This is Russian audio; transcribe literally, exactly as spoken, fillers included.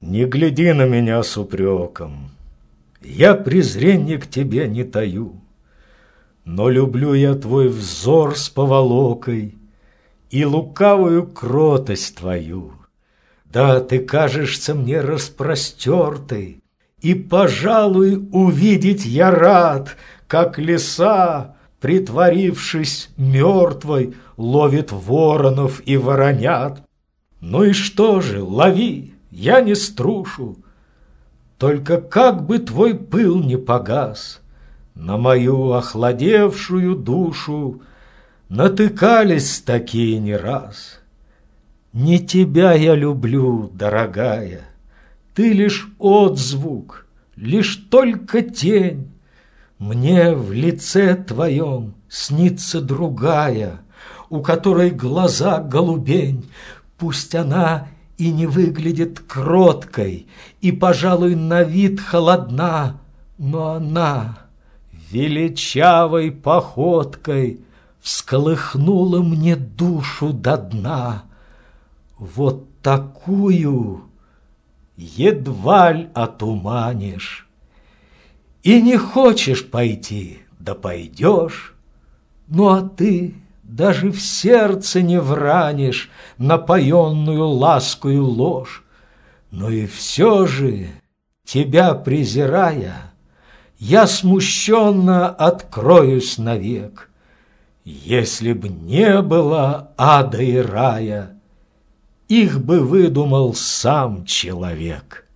Не гляди на меня с упреком, я презренья к тебе не таю, но люблю я твой взор с поволокой и лукавую кротость твою. Да, ты кажешься мне распростертой, и, пожалуй, увидеть я рад, как лиса, притворившись мертвой, ловит воронов и воронят. Ну и что же, лови, я не струшу, только как бы твой пыл не погас, на мою охладевшую душу натыкались такие не раз. Не тебя я люблю, дорогая, ты лишь отзвук, лишь только тень. Мне в лице твоем снится другая, у которой глаза голубень. Пусть она и не выглядит кроткой, и, пожалуй, на вид холодна, но она величавой походкой всколыхнула мне душу до дна. Вот такую едва ль отуманишь. И не хочешь пойти, да пойдешь. Ну а ты даже в сердце не вранишь напоенную ласкою ложь. Но и все же, тебя презирая, я смущенно откроюсь навек. Если б не было ада и рая, их бы выдумал сам человек.